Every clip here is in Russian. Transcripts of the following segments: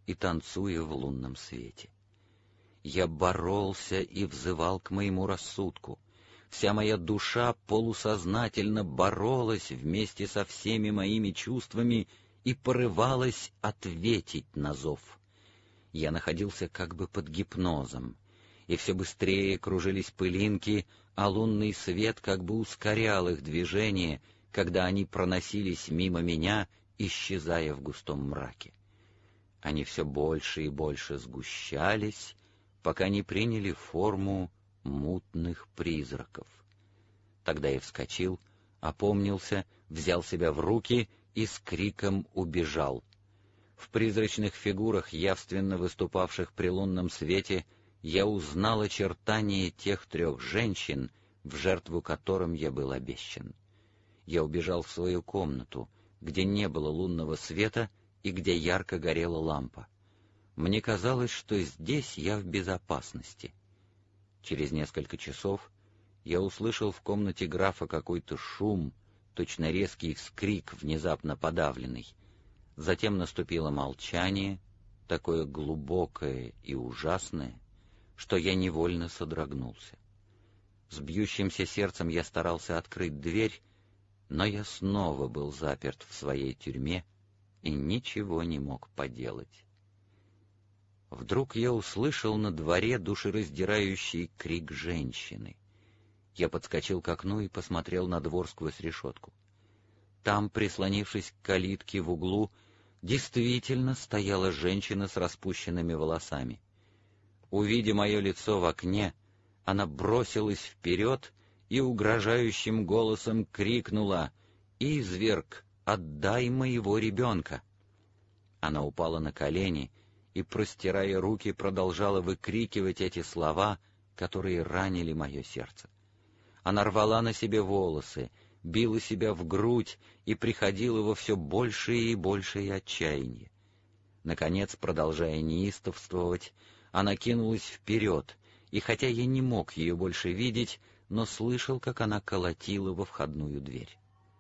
и танцуя в лунном свете. Я боролся и взывал к моему рассудку. Вся моя душа полусознательно боролась вместе со всеми моими чувствами и порывалась ответить на зов. Я находился как бы под гипнозом, и все быстрее кружились пылинки, а лунный свет как бы ускорял их движение, когда они проносились мимо меня, исчезая в густом мраке. Они все больше и больше сгущались, пока не приняли форму мутных призраков. Тогда я вскочил, опомнился, взял себя в руки и с криком убежал. В призрачных фигурах, явственно выступавших при лунном свете, я узнал очертания тех 3 женщин, в жертву которым я был обещан. Я убежал в свою комнату, где не было лунного света и где ярко горела лампа. Мне казалось, что здесь я в безопасности. Через несколько часов я услышал в комнате графа какой-то шум, точно резкий вскрик, внезапно подавленный. Затем наступило молчание, такое глубокое и ужасное, что я невольно содрогнулся. С бьющимся сердцем я старался открыть дверь, но я снова был заперт в своей тюрьме и ничего не мог поделать. Вдруг я услышал на дворе душераздирающий крик женщины. Я подскочил к окну и посмотрел на двор сквозь решетку. Там, прислонившись к калитке в углу, действительно стояла женщина с распущенными волосами. Увидя мое лицо в окне, она бросилась вперед и угрожающим голосом крикнула: «Изверг, отдай моего ребенка!» Она упала на колени и, простирая руки, продолжала выкрикивать эти слова, которые ранили мое сердце. Она рвала на себе волосы, била себя в грудь и приходила во все большее и большее отчаяние. Наконец, продолжая неистовствовать, она кинулась вперед, и хотя я не мог ее больше видеть, но слышал, как она колотила во входную дверь.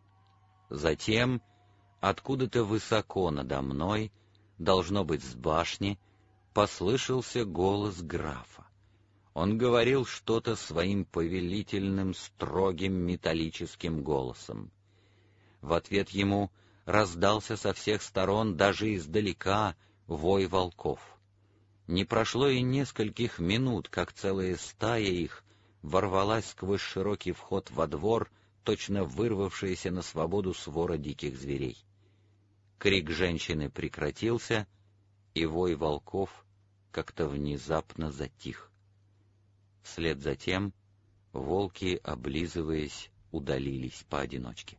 Затем, откуда-то высоко надо мной, должно быть, с башни, послышался голос графа. Он говорил что-то своим повелительным, строгим металлическим голосом. В ответ ему раздался со всех сторон, даже издалека, вой волков. Не прошло и нескольких минут, как целая стая их ворвалась сквозь широкий вход во двор, точно вырвавшаяся на свободу свора диких зверей. Крик женщины прекратился, и вой волков как-то внезапно затих. Вслед за тем волки, облизываясь, удалились поодиночке.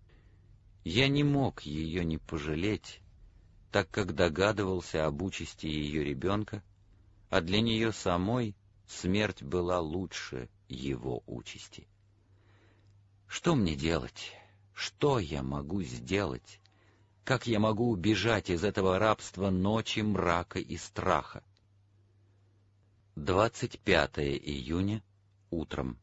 Я не мог ее не пожалеть, так как догадывался об участи ее ребенка, а для нее самой смерть была лучше его участи. Что мне делать? Что я могу сделать? Как я могу убежать из этого рабства ночи, мрака и страха? 25 июня, утром.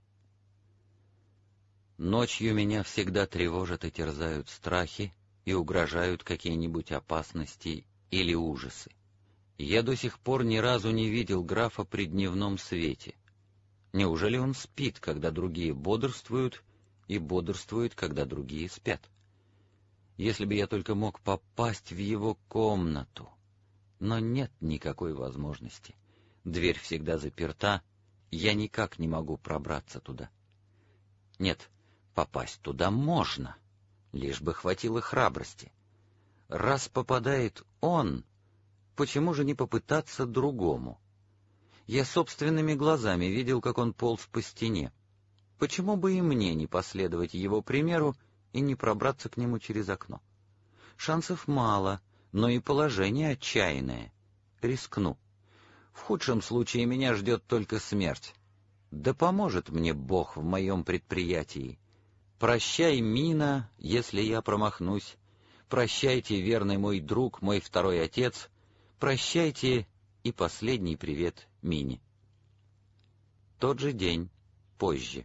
Ночью меня всегда тревожат и терзают страхи и угрожают какие-нибудь опасности или ужасы. Я до сих пор ни разу не видел графа при дневном свете. Неужели он спит, когда другие бодрствуют, и бодрствует, когда другие спят? Если бы я только мог попасть в его комнату! Но нет никакой возможности. Дверь всегда заперта, я никак не могу пробраться туда. Нет, попасть туда можно, лишь бы хватило храбрости. Раз попадает он, почему же не попытаться другому? Я собственными глазами видел, как он полз по стене. Почему бы и мне не последовать его примеру и не пробраться к нему через окно? Шансов мало, но и положение отчаянное. Рискну. В худшем случае меня ждет только смерть. Да поможет мне Бог в моем предприятии. Прощай, Мина, если я промахнусь. Прощайте, верный мой друг, мой второй отец. Прощайте и последний привет Мине. Тот же день, позже.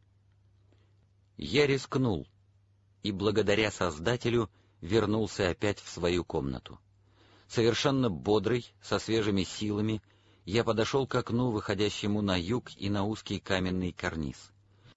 Я рискнул, и благодаря Создателю вернулся опять в свою комнату. Совершенно бодрый, со свежими силами, я подошел к окну, выходящему на юг и на узкий каменный карниз.